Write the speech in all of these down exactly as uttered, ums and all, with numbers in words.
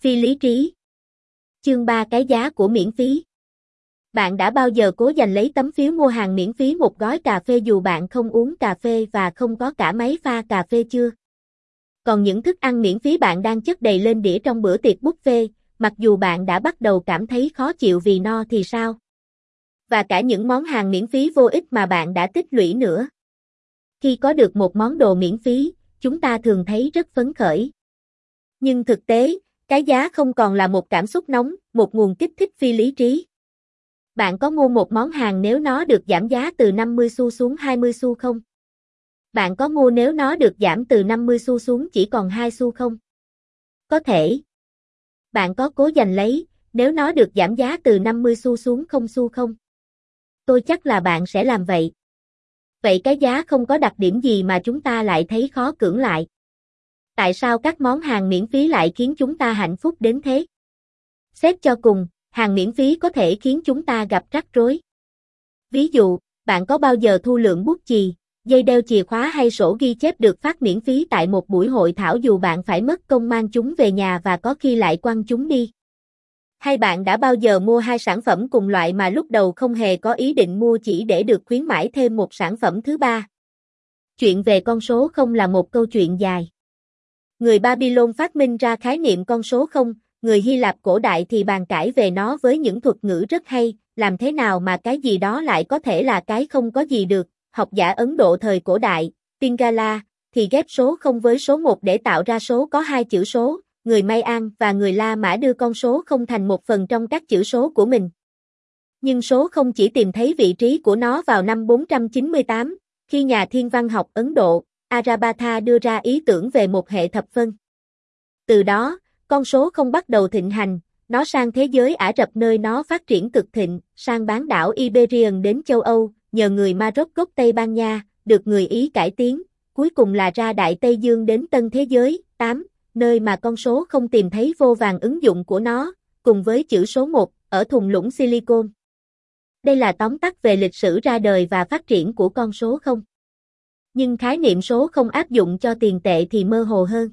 Phi lý trí. Chương ba Cái giá của miễn phí. Bạn đã bao giờ cố giành lấy tấm phiếu mua hàng miễn phí một gói cà phê dù bạn không uống cà phê và không có cả máy pha cà phê chưa? Còn những thức ăn miễn phí bạn đang chất đầy lên đĩa trong bữa tiệc buffet, mặc dù bạn đã bắt đầu cảm thấy khó chịu vì no thì sao? Và cả những món hàng miễn phí vô ích mà bạn đã tích lũy nữa. Khi có được một món đồ miễn phí, chúng ta thường thấy rất phấn khởi. Nhưng thực tế, cái giá không còn là một cảm xúc nóng, một nguồn kích thích phi lý trí. Bạn có mua một món hàng nếu nó được giảm giá từ năm mươi xu xuống hai mươi xu không? Bạn có mua nếu nó được giảm từ năm mươi xu xuống chỉ còn hai xu không? Có thể. Bạn có cố giành lấy, nếu nó được giảm giá từ năm mươi xu xuống không xu không? Tôi chắc là bạn sẽ làm vậy. Vậy cái giá không có đặc điểm gì mà chúng ta lại thấy khó cưỡng lại? Tại sao các món hàng miễn phí lại khiến chúng ta hạnh phúc đến thế? Xét cho cùng, hàng miễn phí có thể khiến chúng ta gặp rắc rối. Ví dụ, bạn có bao giờ thu lượm bút chì, dây đeo chìa khóa hay sổ ghi chép được phát miễn phí tại một buổi hội thảo dù bạn phải mất công mang chúng về nhà và có khi lại quăng chúng đi? Hay bạn đã bao giờ mua hai sản phẩm cùng loại mà lúc đầu không hề có ý định mua chỉ để được khuyến mãi thêm một sản phẩm thứ ba? Chuyện về con số không là một câu chuyện dài. Người Babylon phát minh ra khái niệm con số không, người Hy Lạp cổ đại thì bàn cãi về nó với những thuật ngữ rất hay, làm thế nào mà cái gì đó lại có thể là cái không có gì được. Học giả Ấn Độ thời cổ đại, Pingala, thì ghép số không với số một để tạo ra số có hai chữ số, người Mayan và người La Mã đưa con số không thành một phần trong các chữ số của mình. Nhưng số không chỉ tìm thấy vị trí của nó vào năm bốn trăm chín mươi tám, khi nhà thiên văn học Ấn Độ, Aryabhatha đưa ra ý tưởng về một hệ thập phân. Từ đó, con số không bắt đầu thịnh hành, nó sang thế giới Ả Rập nơi nó phát triển cực thịnh, sang bán đảo Iberian đến châu Âu, nhờ người Maroc gốc Tây Ban Nha, được người Ý cải tiến, cuối cùng là ra Đại Tây Dương đến Tân Thế Giới, tám, nơi mà con số không tìm thấy vô vàn ứng dụng của nó, cùng với chữ số một, ở thung lũng Silicon. Đây là tóm tắt về lịch sử ra đời và phát triển của con số không. Nhưng khái niệm số không áp dụng cho tiền tệ thì mơ hồ hơn.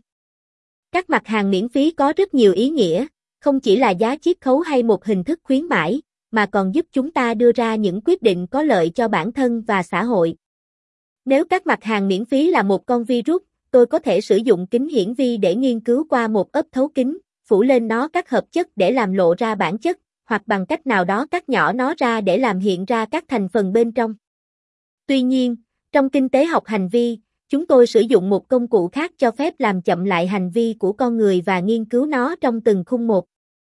Các mặt hàng miễn phí có rất nhiều ý nghĩa, không chỉ là giá chiết khấu hay một hình thức khuyến mãi, mà còn giúp chúng ta đưa ra những quyết định có lợi cho bản thân và xã hội. Nếu các mặt hàng miễn phí là một con virus, tôi có thể sử dụng kính hiển vi để nghiên cứu qua một ấp thấu kính, phủ lên nó các hợp chất để làm lộ ra bản chất, hoặc bằng cách nào đó cắt nhỏ nó ra để làm hiện ra các thành phần bên trong. Tuy nhiên, trong kinh tế học hành vi, chúng tôi sử dụng một công cụ khác cho phép làm chậm lại hành vi của con người và nghiên cứu nó trong từng khung một.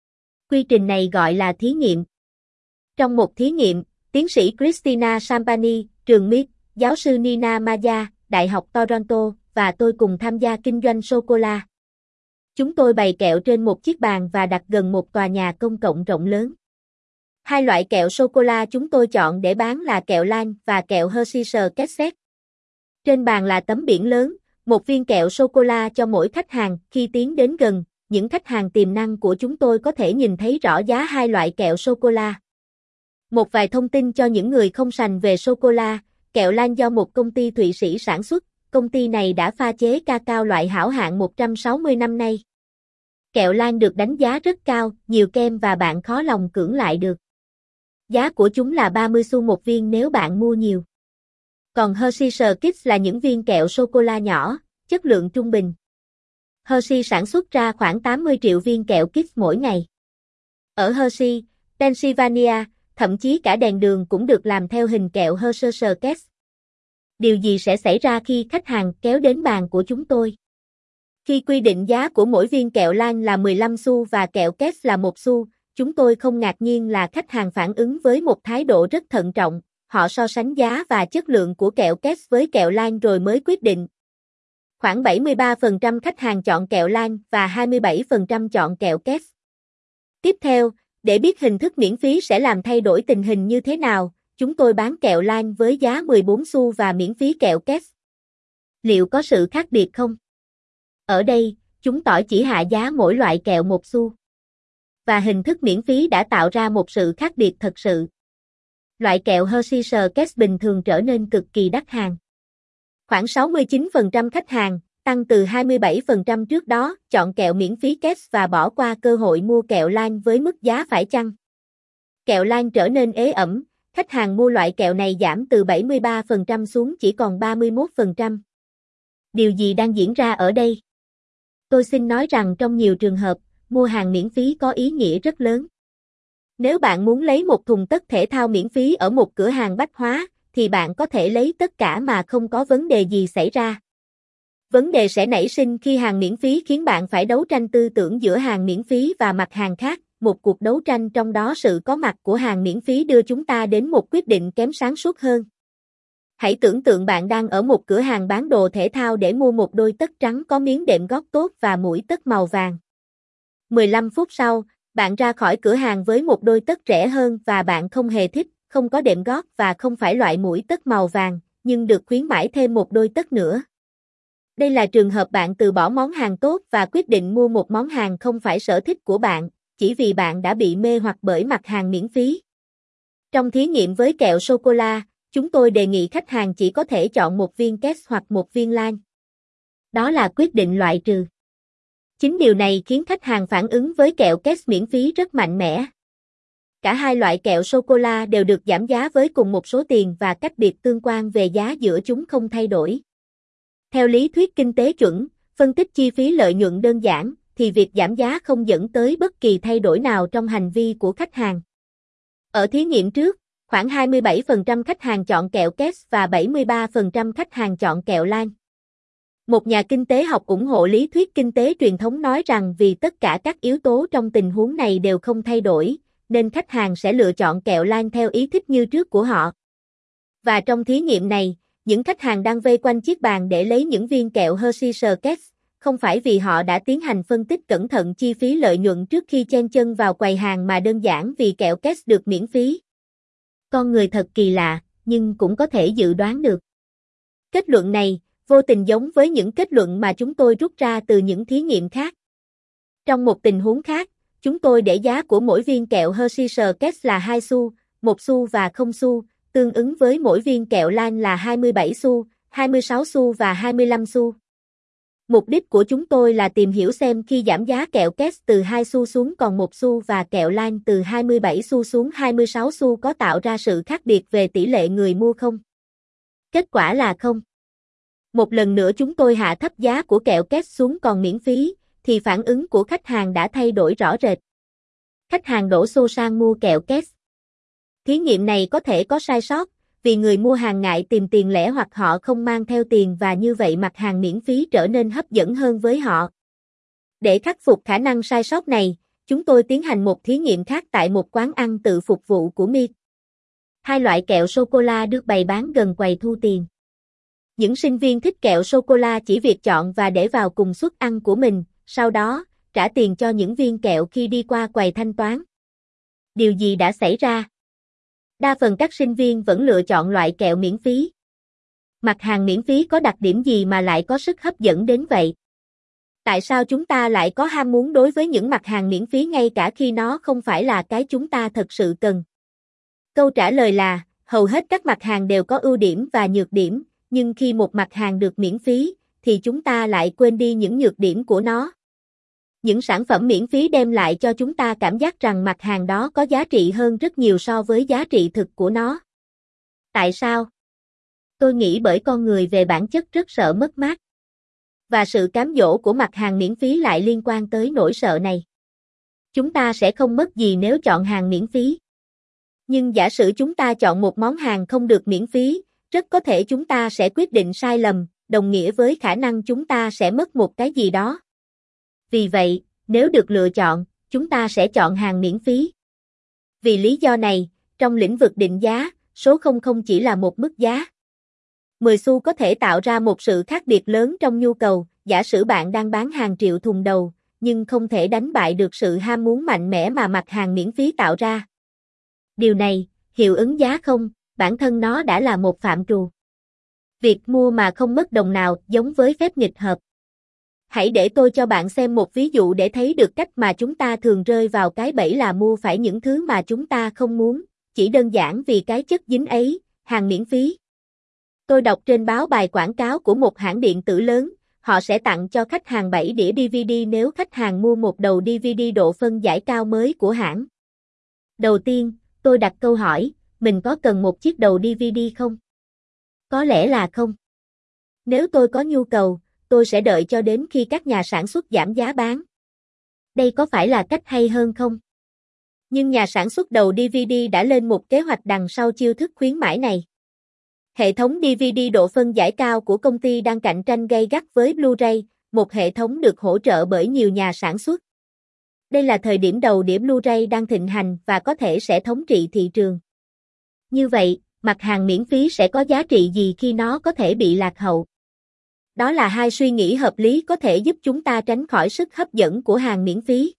Quy trình này gọi là thí nghiệm. Trong một thí nghiệm, tiến sĩ Christina Sampani, trường em i tê, giáo sư Nina Maya, Đại học Toronto, và tôi cùng tham gia kinh doanh sô-cô-la. Chúng tôi bày kẹo trên một chiếc bàn và đặt gần một tòa nhà công cộng rộng lớn. Hai loại kẹo sô-cô-la chúng tôi chọn để bán là kẹo Lan và kẹo Hershey's Kisses. Trên bàn là tấm biển lớn, một viên kẹo sô-cô-la cho mỗi khách hàng. Khi tiến đến gần, những khách hàng tiềm năng của chúng tôi có thể nhìn thấy rõ giá hai loại kẹo sô-cô-la. Một vài thông tin cho những người không sành về sô-cô-la, kẹo Lan do một công ty Thụy Sĩ sản xuất, công ty này đã pha chế cacao loại hảo hạng một trăm sáu mươi năm nay. Kẹo Lan được đánh giá rất cao, nhiều kem và bạn khó lòng cưỡng lại được. Giá của chúng là ba mươi xu một viên nếu bạn mua nhiều. Còn Hershey's Kisses là những viên kẹo sô-cô-la nhỏ, chất lượng trung bình. Hershey sản xuất ra khoảng tám mươi triệu viên kẹo Kisses mỗi ngày. Ở Hershey, Pennsylvania, thậm chí cả đèn đường cũng được làm theo hình kẹo Hershey's Kisses. Điều gì sẽ xảy ra khi khách hàng kéo đến bàn của chúng tôi? Khi quy định giá của mỗi viên kẹo Lan là mười lăm xu và kẹo Kisses là một xu, chúng tôi không ngạc nhiên là khách hàng phản ứng với một thái độ rất thận trọng. Họ so sánh giá và chất lượng của kẹo Kisses với kẹo Lan rồi mới quyết định. Khoảng bảy mươi ba phần trăm khách hàng chọn kẹo Lan và hai mươi bảy phần trăm chọn kẹo Kisses. Tiếp theo, để biết hình thức miễn phí sẽ làm thay đổi tình hình như thế nào, chúng tôi bán kẹo Lan với giá mười bốn xu và miễn phí kẹo Kisses. Liệu có sự khác biệt không? Ở đây, chúng tỏi chỉ hạ giá mỗi loại kẹo một xu. Và hình thức miễn phí đã tạo ra một sự khác biệt thật sự. Loại kẹo Hershey's Kisses bình thường trở nên cực kỳ đắt hàng. Khoảng sáu mươi chín phần trăm khách hàng, tăng từ hai mươi bảy phần trăm trước đó, chọn kẹo miễn phí Keds và bỏ qua cơ hội mua kẹo Lan với mức giá phải chăng. Kẹo Lan trở nên ế ẩm, khách hàng mua loại kẹo này giảm từ bảy mươi ba phần trăm xuống chỉ còn ba mươi mốt phần trăm. Điều gì đang diễn ra ở đây? Tôi xin nói rằng trong nhiều trường hợp, mua hàng miễn phí có ý nghĩa rất lớn. Nếu bạn muốn lấy một thùng tất thể thao miễn phí ở một cửa hàng bách hóa, thì bạn có thể lấy tất cả mà không có vấn đề gì xảy ra. Vấn đề sẽ nảy sinh khi hàng miễn phí khiến bạn phải đấu tranh tư tưởng giữa hàng miễn phí và mặt hàng khác, một cuộc đấu tranh trong đó sự có mặt của hàng miễn phí đưa chúng ta đến một quyết định kém sáng suốt hơn. Hãy tưởng tượng bạn đang ở một cửa hàng bán đồ thể thao để mua một đôi tất trắng có miếng đệm gót tốt và mũi tất màu vàng. mười lăm phút sau, bạn ra khỏi cửa hàng với một đôi tất rẻ hơn và bạn không hề thích, không có đệm gót và không phải loại mũi tất màu vàng, nhưng được khuyến mãi thêm một đôi tất nữa. Đây là trường hợp bạn từ bỏ món hàng tốt và quyết định mua một món hàng không phải sở thích của bạn, chỉ vì bạn đã bị mê hoặc bởi mặt hàng miễn phí. Trong thí nghiệm với kẹo sô-cô-la, chúng tôi đề nghị khách hàng chỉ có thể chọn một viên Keds hoặc một viên Lan. Đó là quyết định loại trừ. Chính điều này khiến khách hàng phản ứng với kẹo Keds miễn phí rất mạnh mẽ. Cả hai loại kẹo sô-cô-la đều được giảm giá với cùng một số tiền và cách biệt tương quan về giá giữa chúng không thay đổi. Theo lý thuyết kinh tế chuẩn, phân tích chi phí lợi nhuận đơn giản, thì việc giảm giá không dẫn tới bất kỳ thay đổi nào trong hành vi của khách hàng. Ở thí nghiệm trước, khoảng hai mươi bảy phần trăm khách hàng chọn kẹo Keds và bảy mươi ba phần trăm khách hàng chọn kẹo Lan. Một nhà kinh tế học ủng hộ lý thuyết kinh tế truyền thống nói rằng vì tất cả các yếu tố trong tình huống này đều không thay đổi, nên khách hàng sẽ lựa chọn kẹo Lan theo ý thích như trước của họ. Và trong thí nghiệm này, những khách hàng đang vây quanh chiếc bàn để lấy những viên kẹo Hershey's Keds, không phải vì họ đã tiến hành phân tích cẩn thận chi phí lợi nhuận trước khi chen chân vào quầy hàng mà đơn giản vì kẹo Keds được miễn phí. Con người thật kỳ lạ, nhưng cũng có thể dự đoán được. Kết luận này, vô tình giống với những kết luận mà chúng tôi rút ra từ những thí nghiệm khác. Trong một tình huống khác, chúng tôi để giá của mỗi viên kẹo Hershey's Keds là hai xu, một xu và không xu, tương ứng với mỗi viên kẹo Lan là hai mươi bảy xu, hai mươi sáu xu và hai mươi lăm xu. Mục đích của chúng tôi là tìm hiểu xem khi giảm giá kẹo Keds từ hai xu xuống còn một xu và kẹo Lan từ hai mươi bảy xu xuống hai mươi sáu xu có tạo ra sự khác biệt về tỷ lệ người mua không. Kết quả là không. Một lần nữa chúng tôi hạ thấp giá của kẹo Keds xuống còn miễn phí, thì phản ứng của khách hàng đã thay đổi rõ rệt. Khách hàng đổ xô sang mua kẹo Keds. Thí nghiệm này có thể có sai sót, vì người mua hàng ngại tìm tiền lẻ hoặc họ không mang theo tiền và như vậy mặt hàng miễn phí trở nên hấp dẫn hơn với họ. Để khắc phục khả năng sai sót này, chúng tôi tiến hành một thí nghiệm khác tại một quán ăn tự phục vụ của Mead. Hai loại kẹo sô-cô-la được bày bán gần quầy thu tiền. Những sinh viên thích kẹo sô-cô-la chỉ việc chọn và để vào cùng suất ăn của mình, sau đó, trả tiền cho những viên kẹo khi đi qua quầy thanh toán. Điều gì đã xảy ra? Đa phần các sinh viên vẫn lựa chọn loại kẹo miễn phí. Mặt hàng miễn phí có đặc điểm gì mà lại có sức hấp dẫn đến vậy? Tại sao chúng ta lại có ham muốn đối với những mặt hàng miễn phí ngay cả khi nó không phải là cái chúng ta thật sự cần? Câu trả lời là, hầu hết các mặt hàng đều có ưu điểm và nhược điểm, nhưng khi một mặt hàng được miễn phí, thì chúng ta lại quên đi những nhược điểm của nó. Những sản phẩm miễn phí đem lại cho chúng ta cảm giác rằng mặt hàng đó có giá trị hơn rất nhiều so với giá trị thực của nó. Tại sao? Tôi nghĩ bởi con người về bản chất rất sợ mất mát. Và sự cám dỗ của mặt hàng miễn phí lại liên quan tới nỗi sợ này. Chúng ta sẽ không mất gì nếu chọn hàng miễn phí. Nhưng giả sử chúng ta chọn một món hàng không được miễn phí, rất có thể chúng ta sẽ quyết định sai lầm, đồng nghĩa với khả năng chúng ta sẽ mất một cái gì đó. Vì vậy, nếu được lựa chọn, chúng ta sẽ chọn hàng miễn phí. Vì lý do này, trong lĩnh vực định giá, số không không chỉ là một mức giá. mười xu có thể tạo ra một sự khác biệt lớn trong nhu cầu, giả sử bạn đang bán hàng triệu thùng đầu, nhưng không thể đánh bại được sự ham muốn mạnh mẽ mà mặt hàng miễn phí tạo ra. Điều này, hiệu ứng giá không, bản thân nó đã là một phạm trù. Việc mua mà không mất đồng nào giống với phép nghịch hợp. Hãy để tôi cho bạn xem một ví dụ để thấy được cách mà chúng ta thường rơi vào cái bẫy là mua phải những thứ mà chúng ta không muốn, chỉ đơn giản vì cái chất dính ấy, hàng miễn phí. Tôi đọc trên báo bài quảng cáo của một hãng điện tử lớn, họ sẽ tặng cho khách hàng bảy đĩa đê vê đê nếu khách hàng mua một đầu đê vê đê độ phân giải cao mới của hãng. Đầu tiên, tôi đặt câu hỏi, mình có cần một chiếc đầu đê vê đê không? Có lẽ là không. Nếu tôi có nhu cầu, tôi sẽ đợi cho đến khi các nhà sản xuất giảm giá bán. Đây có phải là cách hay hơn không? Nhưng nhà sản xuất đầu đê vê đê đã lên một kế hoạch đằng sau chiêu thức khuyến mãi này. Hệ thống đê vê đê độ phân giải cao của công ty đang cạnh tranh gay gắt với Blu-ray, một hệ thống được hỗ trợ bởi nhiều nhà sản xuất. Đây là thời điểm đầu đĩa Blu-ray đang thịnh hành và có thể sẽ thống trị thị trường. Như vậy, mặt hàng miễn phí sẽ có giá trị gì khi nó có thể bị lạc hậu? Đó là hai suy nghĩ hợp lý có thể giúp chúng ta tránh khỏi sức hấp dẫn của hàng miễn phí.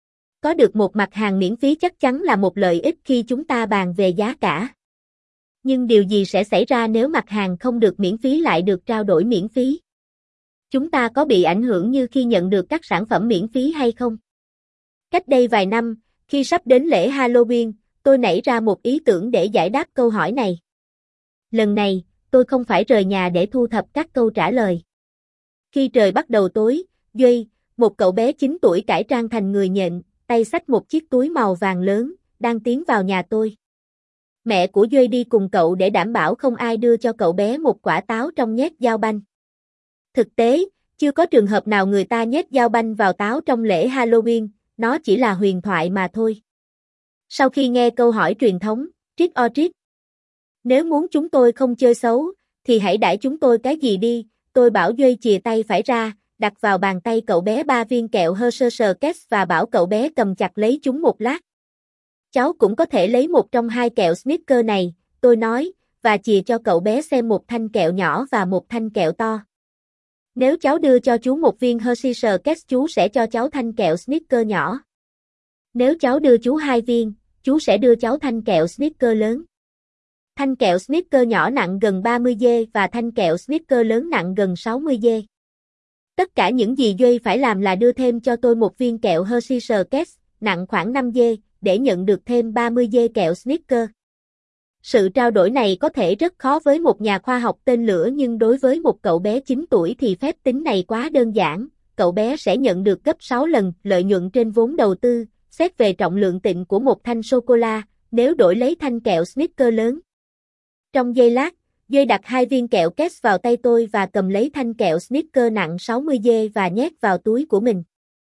Có được một mặt hàng miễn phí chắc chắn là một lợi ích khi chúng ta bàn về giá cả. Nhưng điều gì sẽ xảy ra nếu mặt hàng không được miễn phí lại được trao đổi miễn phí? Chúng ta có bị ảnh hưởng như khi nhận được các sản phẩm miễn phí hay không? Cách đây vài năm, khi sắp đến lễ Halloween, tôi nảy ra một ý tưởng để giải đáp câu hỏi này. Lần này, tôi không phải rời nhà để thu thập các câu trả lời. Khi trời bắt đầu tối, Duy, một cậu bé chín tuổi cải trang thành người nhện, tay xách một chiếc túi màu vàng lớn, đang tiến vào nhà tôi. Mẹ của Duy đi cùng cậu để đảm bảo không ai đưa cho cậu bé một quả táo trong nhét dao banh. Thực tế, chưa có trường hợp nào người ta nhét dao banh vào táo trong lễ Halloween, nó chỉ là huyền thoại mà thôi. Sau khi nghe câu hỏi truyền thống, trick or treat. Nếu muốn chúng tôi không chơi xấu, thì hãy đãi chúng tôi cái gì đi, tôi bảo Duy chìa tay phải ra, đặt vào bàn tay cậu bé ba viên kẹo Hershey's Kiss và bảo cậu bé cầm chặt lấy chúng một lát. Cháu cũng có thể lấy một trong hai kẹo Snickers này, tôi nói, và chìa cho cậu bé xem một thanh kẹo nhỏ và một thanh kẹo to. Nếu cháu đưa cho chú một viên Hershey's Kiss chú sẽ cho cháu thanh kẹo Snickers nhỏ. Nếu cháu đưa chú hai viên, chú sẽ đưa cháu thanh kẹo Snickers lớn. Thanh kẹo Snickers nhỏ nặng gần ba mươi gram và thanh kẹo Snickers lớn nặng gần sáu mươi gram. Tất cả những gì Duy phải làm là đưa thêm cho tôi một viên kẹo Hershey's Kiss, nặng khoảng năm gram, để nhận được thêm ba mươi gram kẹo Snickers. Sự trao đổi này có thể rất khó với một nhà khoa học tên lửa nhưng đối với một cậu bé chín tuổi thì phép tính này quá đơn giản, cậu bé sẽ nhận được gấp sáu lần lợi nhuận trên vốn đầu tư, xét về trọng lượng tịnh của một thanh sô-cô-la, nếu đổi lấy thanh kẹo Snickers lớn. Trong giây lát, Duy đặt hai viên kẹo Kiss vào tay tôi và cầm lấy thanh kẹo Snickers nặng sáu mươi gram và nhét vào túi của mình.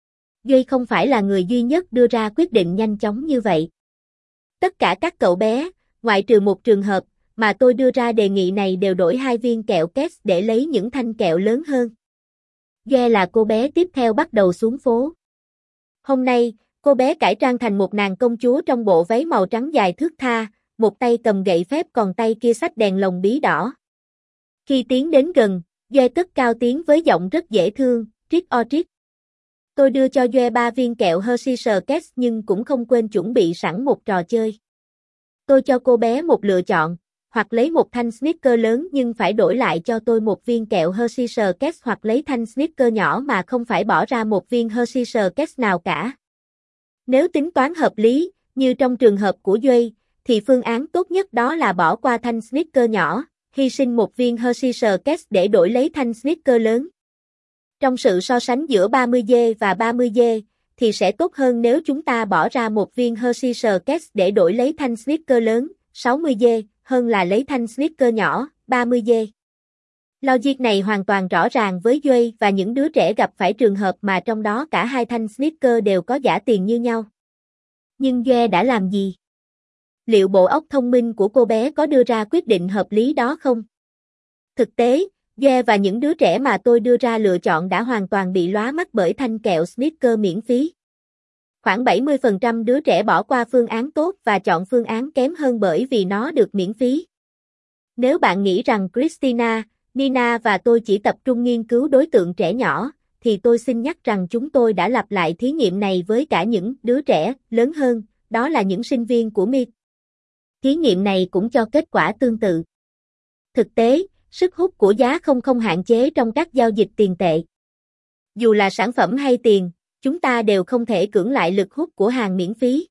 Duy không phải là người duy nhất đưa ra quyết định nhanh chóng như vậy. Tất cả các cậu bé, ngoại trừ một trường hợp, mà tôi đưa ra đề nghị này đều đổi hai viên kẹo Kiss để lấy những thanh kẹo lớn hơn. Duy là cô bé tiếp theo bắt đầu xuống phố. Hôm nay, cô bé cải trang thành một nàng công chúa trong bộ váy màu trắng dài thướt tha, một tay cầm gậy phép còn tay kia xách đèn lồng bí đỏ. Khi tiến đến gần, Duy cất cao tiếng với giọng rất dễ thương, trick or treat. Tôi đưa cho Duy ba viên kẹo Hershey's Kiss nhưng cũng không quên chuẩn bị sẵn một trò chơi. Tôi cho cô bé một lựa chọn, hoặc lấy một thanh Snickers lớn nhưng phải đổi lại cho tôi một viên kẹo Hershey's Kiss hoặc lấy thanh Snickers nhỏ mà không phải bỏ ra một viên Hershey's Kiss nào cả. Nếu tính toán hợp lý, như trong trường hợp của Duy, thì phương án tốt nhất đó là bỏ qua thanh Snickers nhỏ, hy sinh một viên Hershey's Kiss để đổi lấy thanh Snickers lớn. Trong sự so sánh giữa ba mươi gram và ba mươi gram, thì sẽ tốt hơn nếu chúng ta bỏ ra một viên Hershey's Kiss để đổi lấy thanh Snickers lớn, sáu mươi gram, hơn là lấy thanh Snickers nhỏ, ba mươi gram. Logic này hoàn toàn rõ ràng với Duy và những đứa trẻ gặp phải trường hợp mà trong đó cả hai thanh Snickers đều có giá tiền như nhau. Nhưng Duy đã làm gì? Liệu bộ óc thông minh của cô bé có đưa ra quyết định hợp lý đó không? Thực tế, Duy và những đứa trẻ mà tôi đưa ra lựa chọn đã hoàn toàn bị lóa mắt bởi thanh kẹo Snickers miễn phí. Khoảng bảy mươi phần trăm đứa trẻ bỏ qua phương án tốt và chọn phương án kém hơn bởi vì nó được miễn phí. Nếu bạn nghĩ rằng Christina, Nina và tôi chỉ tập trung nghiên cứu đối tượng trẻ nhỏ, thì tôi xin nhắc rằng chúng tôi đã lặp lại thí nghiệm này với cả những đứa trẻ lớn hơn, đó là những sinh viên của em i tê. Thí nghiệm này cũng cho kết quả tương tự. Thực tế, sức hút của giá không không hạn chế trong các giao dịch tiền tệ. Dù là sản phẩm hay tiền, chúng ta đều không thể cưỡng lại lực hút của hàng miễn phí.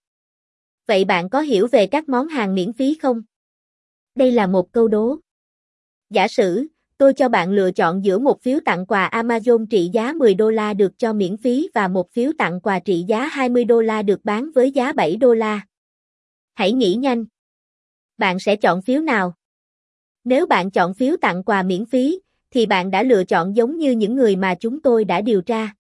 Vậy bạn có hiểu về các món hàng miễn phí không? Đây là một câu đố. Giả sử, Tôi cho bạn lựa chọn giữa một phiếu tặng quà Amazon trị giá mười đô la được cho miễn phí và một phiếu tặng quà trị giá hai mươi đô la được bán với giá bảy đô la. Hãy nghĩ nhanh. Bạn sẽ chọn phiếu nào? Nếu bạn chọn phiếu tặng quà miễn phí, thì bạn đã lựa chọn giống như những người mà chúng tôi đã điều tra.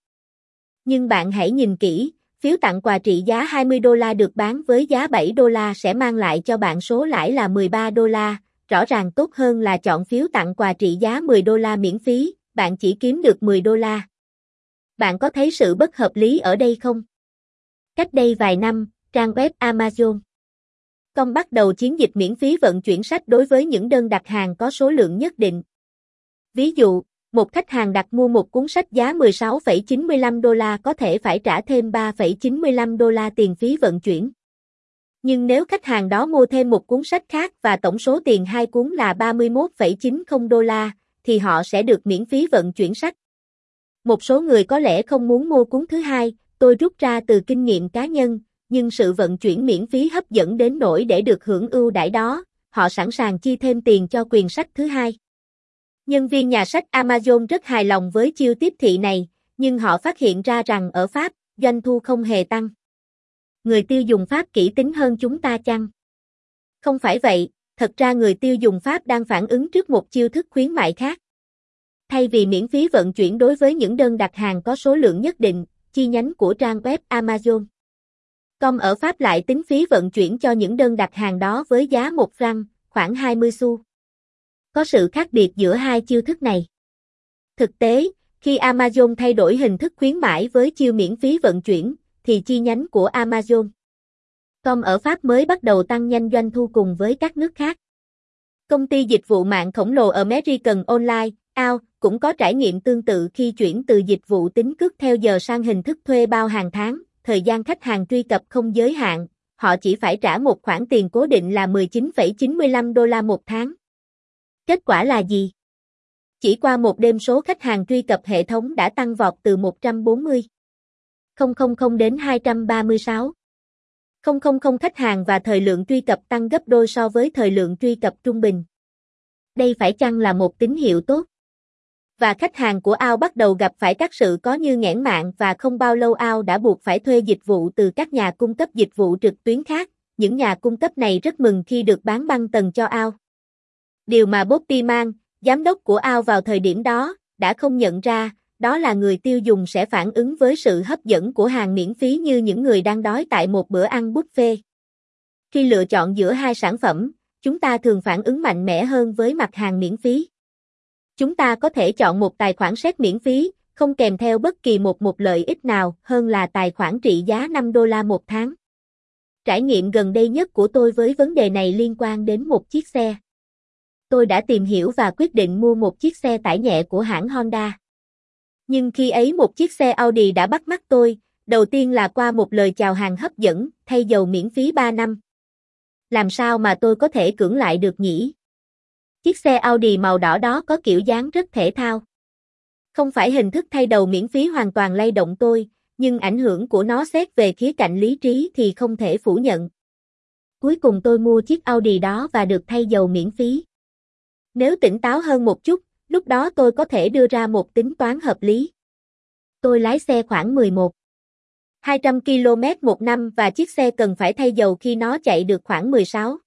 Nhưng bạn hãy nhìn kỹ, phiếu tặng quà trị giá hai mươi đô la được bán với giá bảy đô la sẽ mang lại cho bạn số lãi là mười ba đô la, rõ ràng tốt hơn là chọn phiếu tặng quà trị giá mười đô la miễn phí, bạn chỉ kiếm được mười đô la. Bạn có thấy sự bất hợp lý ở đây không? Cách đây vài năm, trang web Amazon chấm com bắt đầu chiến dịch miễn phí vận chuyển sách đối với những đơn đặt hàng có số lượng nhất định. Ví dụ, một khách hàng đặt mua một cuốn sách giá mười sáu phẩy chín mươi lăm đô la có thể phải trả thêm ba phẩy chín mươi lăm đô la tiền phí vận chuyển. Nhưng nếu khách hàng đó mua thêm một cuốn sách khác và tổng số tiền hai cuốn là ba mươi mốt phẩy chín mươi đô la, thì họ sẽ được miễn phí vận chuyển sách. Một số người có lẽ không muốn mua cuốn thứ hai, tôi rút ra từ kinh nghiệm cá nhân, nhưng sự vận chuyển miễn phí hấp dẫn đến nỗi để được hưởng ưu đãi đó, họ sẵn sàng chi thêm tiền cho quyền sách thứ hai. Nhân viên nhà sách Amazon rất hài lòng với chiêu tiếp thị này, nhưng họ phát hiện ra rằng ở Pháp, doanh thu không hề tăng. Người tiêu dùng Pháp kỹ tính hơn chúng ta chăng? Không phải vậy, thật ra người tiêu dùng Pháp đang phản ứng trước một chiêu thức khuyến mại khác. Thay vì miễn phí vận chuyển đối với những đơn đặt hàng có số lượng nhất định, chi nhánh của trang web Amazon chấm com ở Pháp lại tính phí vận chuyển cho những đơn đặt hàng đó với giá một franc, khoảng hai mươi xu. Có sự khác biệt giữa hai chiêu thức này. Thực tế, khi Amazon thay đổi hình thức khuyến mãi với chiêu miễn phí vận chuyển, thì chi nhánh của Amazon chấm com ở Pháp mới bắt đầu tăng nhanh doanh thu cùng với các nước khác. Công ty dịch vụ mạng khổng lồ American Online, a o, cũng có trải nghiệm tương tự khi chuyển từ dịch vụ tính cước theo giờ sang hình thức thuê bao hàng tháng, thời gian khách hàng truy cập không giới hạn, họ chỉ phải trả một khoản tiền cố định là mười chín phẩy chín mươi lăm đô la một tháng. Kết quả là gì? Chỉ qua một đêm số khách hàng truy cập hệ thống đã tăng vọt từ một trăm bốn mươi nghìn đến hai trăm ba mươi sáu nghìn khách hàng và thời lượng truy cập tăng gấp đôi so với thời lượng truy cập trung bình. Đây phải chăng là một tín hiệu tốt? Và khách hàng của a o bắt đầu gặp phải các sự có như nghẽn mạng và không bao lâu a o đã buộc phải thuê dịch vụ từ các nhà cung cấp dịch vụ trực tuyến khác. Những nhà cung cấp này rất mừng khi được bán băng tần cho a o. Điều mà Bob Piman, giám đốc của a o vào thời điểm đó, đã không nhận ra, đó là người tiêu dùng sẽ phản ứng với sự hấp dẫn của hàng miễn phí như những người đang đói tại một bữa ăn buffet. Khi lựa chọn giữa hai sản phẩm, chúng ta thường phản ứng mạnh mẽ hơn với mặt hàng miễn phí. Chúng ta có thể chọn một tài khoản séc miễn phí, không kèm theo bất kỳ một một lợi ích nào hơn là tài khoản trị giá năm đô la một tháng. Trải nghiệm gần đây nhất của tôi với vấn đề này liên quan đến một chiếc xe. Tôi đã tìm hiểu và quyết định mua một chiếc xe tải nhẹ của hãng Honda. Nhưng khi ấy một chiếc xe Audi đã bắt mắt tôi, đầu tiên là qua một lời chào hàng hấp dẫn, thay dầu miễn phí ba năm. Làm sao mà tôi có thể cưỡng lại được nhỉ? Chiếc xe Audi màu đỏ đó có kiểu dáng rất thể thao. Không phải hình thức thay đầu miễn phí hoàn toàn lay động tôi, nhưng ảnh hưởng của nó xét về khía cạnh lý trí thì không thể phủ nhận. Cuối cùng tôi mua chiếc Audi đó và được thay dầu miễn phí. Nếu tỉnh táo hơn một chút, lúc đó tôi có thể đưa ra một tính toán hợp lý. Tôi lái xe khoảng mười một nghìn hai trăm ki lô mét một năm và chiếc xe cần phải thay dầu khi nó chạy được khoảng mười sáu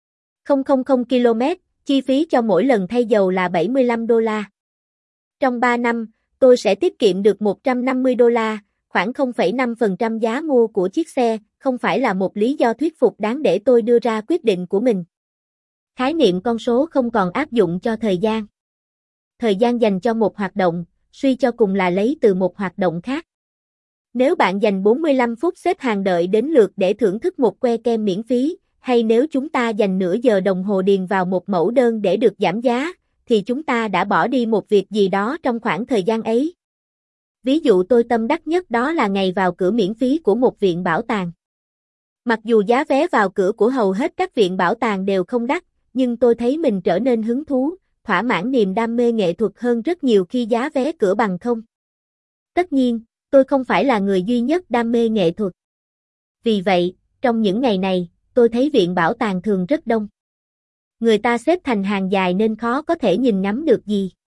nghìn ki lô mét, chi phí cho mỗi lần thay dầu là bảy mươi lăm đô la. Trong ba năm, tôi sẽ tiết kiệm được một trăm năm mươi đô la, khoảng không phẩy năm phần trăm giá mua của chiếc xe, không phải là một lý do thuyết phục đáng để tôi đưa ra quyết định của mình. Khái niệm con số không còn áp dụng cho thời gian. Thời gian dành cho một hoạt động, suy cho cùng là lấy từ một hoạt động khác. Nếu bạn dành bốn mươi lăm phút xếp hàng đợi đến lượt để thưởng thức một que kem miễn phí, hay nếu chúng ta dành nửa giờ đồng hồ điền vào một mẫu đơn để được giảm giá, thì chúng ta đã bỏ đi một việc gì đó trong khoảng thời gian ấy. Ví dụ tôi tâm đắc nhất đó là ngày vào cửa miễn phí của một viện bảo tàng. Mặc dù giá vé vào cửa của hầu hết các viện bảo tàng đều không đắt, nhưng tôi thấy mình trở nên hứng thú, thỏa mãn niềm đam mê nghệ thuật hơn rất nhiều khi giá vé cửa bằng không. Tất nhiên, tôi không phải là người duy nhất đam mê nghệ thuật. Vì vậy, trong những ngày này, tôi thấy viện bảo tàng thường rất đông. Người ta xếp thành hàng dài nên khó có thể nhìn ngắm được gì.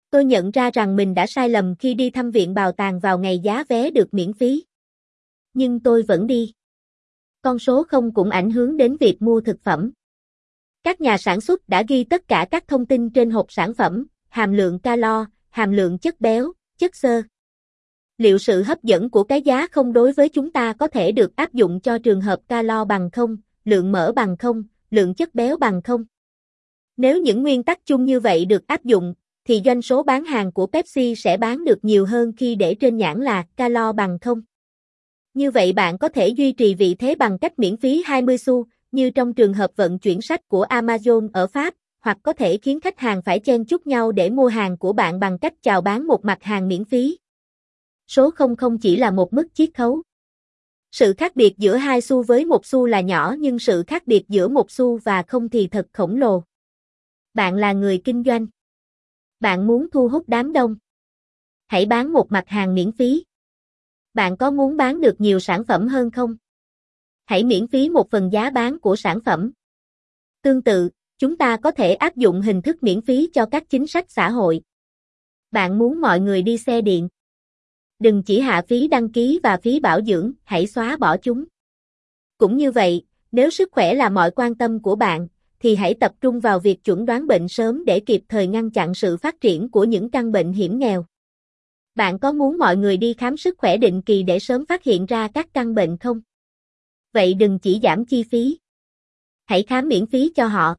Tôi nhận ra rằng mình đã sai lầm khi đi thăm viện bảo tàng vào ngày giá vé được miễn phí. Nhưng tôi vẫn đi. Con số không cũng ảnh hưởng đến việc mua thực phẩm. Các nhà sản xuất đã ghi tất cả các thông tin trên hộp sản phẩm, hàm lượng calo, hàm lượng chất béo, chất xơ. Liệu sự hấp dẫn của cái giá không đối với chúng ta có thể được áp dụng cho trường hợp calo bằng không, lượng mỡ bằng không, lượng chất béo bằng không? Nếu những nguyên tắc chung như vậy được áp dụng, thì doanh số bán hàng của Pepsi sẽ bán được nhiều hơn khi để trên nhãn là calo bằng không. Như vậy bạn có thể duy trì vị thế bằng cách miễn phí hai mươi xu, như trong trường hợp vận chuyển sách của Amazon ở Pháp, hoặc có thể khiến khách hàng phải chen chúc nhau để mua hàng của bạn bằng cách chào bán một mặt hàng miễn phí. Số không không chỉ là một mức chiết khấu. Sự khác biệt giữa hai xu với một xu là nhỏ, nhưng sự khác biệt giữa một xu và không thì thật khổng lồ. Bạn là người kinh doanh. Bạn muốn thu hút đám đông. Hãy bán một mặt hàng miễn phí. Bạn có muốn bán được nhiều sản phẩm hơn không? Hãy miễn phí một phần giá bán của sản phẩm. Tương tự, chúng ta có thể áp dụng hình thức miễn phí cho các chính sách xã hội. Bạn muốn mọi người đi xe điện. Đừng chỉ hạ phí đăng ký và phí bảo dưỡng, hãy xóa bỏ chúng. Cũng như vậy, nếu sức khỏe là mọi quan tâm của bạn, thì hãy tập trung vào việc chẩn đoán bệnh sớm để kịp thời ngăn chặn sự phát triển của những căn bệnh hiểm nghèo. Bạn có muốn mọi người đi khám sức khỏe định kỳ để sớm phát hiện ra các căn bệnh không? Vậy đừng chỉ giảm chi phí. Hãy khám miễn phí cho họ.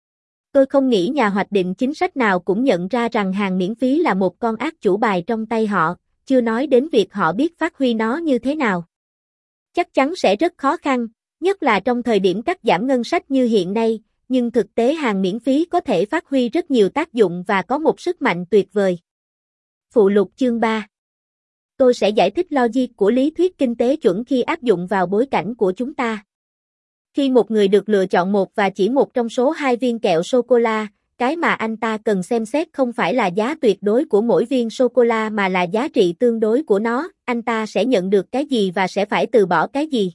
Tôi không nghĩ nhà hoạch định chính sách nào cũng nhận ra rằng hàng miễn phí là một con ác chủ bài trong tay họ, chưa nói đến việc họ biết phát huy nó như thế nào. Chắc chắn sẽ rất khó khăn, nhất là trong thời điểm cắt giảm ngân sách như hiện nay, nhưng thực tế hàng miễn phí có thể phát huy rất nhiều tác dụng và có một sức mạnh tuyệt vời. Phụ lục chương ba. Tôi sẽ giải thích logic của lý thuyết kinh tế chuẩn khi áp dụng vào bối cảnh của chúng ta. Khi một người được lựa chọn một và chỉ một trong số hai viên kẹo sô-cô-la, cái mà anh ta cần xem xét không phải là giá tuyệt đối của mỗi viên sô-cô-la mà là giá trị tương đối của nó, anh ta sẽ nhận được cái gì và sẽ phải từ bỏ cái gì.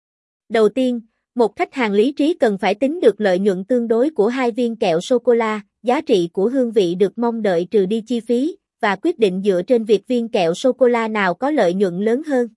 Đầu tiên, một khách hàng lý trí cần phải tính được lợi nhuận tương đối của hai viên kẹo sô-cô-la, giá trị của hương vị được mong đợi trừ đi chi phí, và quyết định dựa trên việc viên kẹo sô-cô-la nào có lợi nhuận lớn hơn.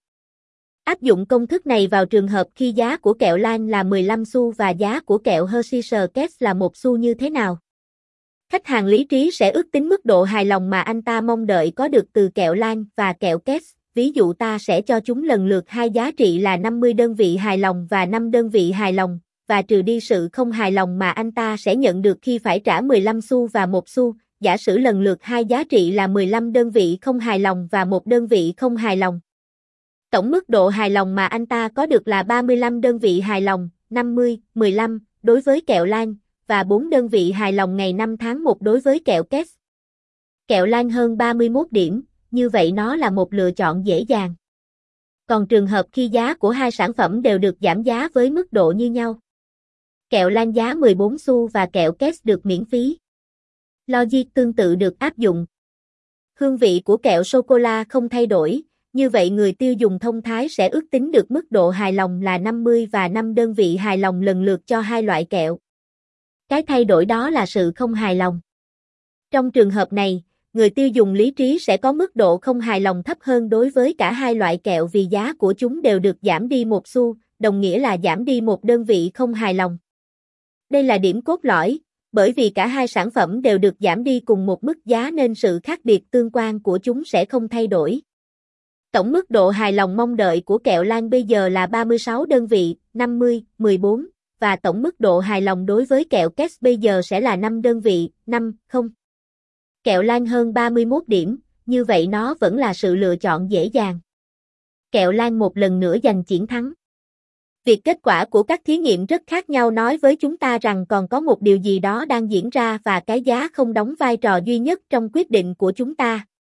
Áp dụng công thức này vào trường hợp khi giá của kẹo Lan là mười lăm xu và giá của kẹo Hershey's Kiss là một xu như thế nào? Khách hàng lý trí sẽ ước tính mức độ hài lòng mà anh ta mong đợi có được từ kẹo Lan và kẹo Kiss. Ví dụ ta sẽ cho chúng lần lượt hai giá trị là năm mươi đơn vị hài lòng và năm đơn vị hài lòng, và trừ đi sự không hài lòng mà anh ta sẽ nhận được khi phải trả mười lăm xu và một xu. Giả sử lần lượt hai giá trị là mười lăm đơn vị không hài lòng và một đơn vị không hài lòng. Tổng mức độ hài lòng mà anh ta có được là ba mươi lăm đơn vị hài lòng, năm mươi, mười lăm, đối với kẹo Lan, và bốn đơn vị hài lòng ngày năm tháng một đối với kẹo Kiss. Kẹo Lan hơn ba mươi mốt điểm, như vậy nó là một lựa chọn dễ dàng. Còn trường hợp khi giá của hai sản phẩm đều được giảm giá với mức độ như nhau. Kẹo Lan giá mười bốn xu và kẹo Kiss được miễn phí. Logic tương tự được áp dụng. Hương vị của kẹo sô-cô-la không thay đổi, như vậy người tiêu dùng thông thái sẽ ước tính được mức độ hài lòng là năm mươi và năm đơn vị hài lòng lần lượt cho hai loại kẹo. Cái thay đổi đó là sự không hài lòng. Trong trường hợp này, người tiêu dùng lý trí sẽ có mức độ không hài lòng thấp hơn đối với cả hai loại kẹo vì giá của chúng đều được giảm đi một xu, đồng nghĩa là giảm đi một đơn vị không hài lòng. Đây là điểm cốt lõi, bởi vì cả hai sản phẩm đều được giảm đi cùng một mức giá nên sự khác biệt tương quan của chúng sẽ không thay đổi. Tổng mức độ hài lòng mong đợi của kẹo Lan bây giờ là ba mươi sáu đơn vị, năm mươi, mười bốn, và tổng mức độ hài lòng đối với kẹo Kiss bây giờ sẽ là năm đơn vị, năm, không. Kẹo Lan hơn ba mươi mốt điểm, như vậy nó vẫn là sự lựa chọn dễ dàng. Kẹo Lan một lần nữa giành chiến thắng. Việc kết quả của các thí nghiệm rất khác nhau nói với chúng ta rằng còn có một điều gì đó đang diễn ra và cái giá không đóng vai trò duy nhất trong quyết định của chúng ta.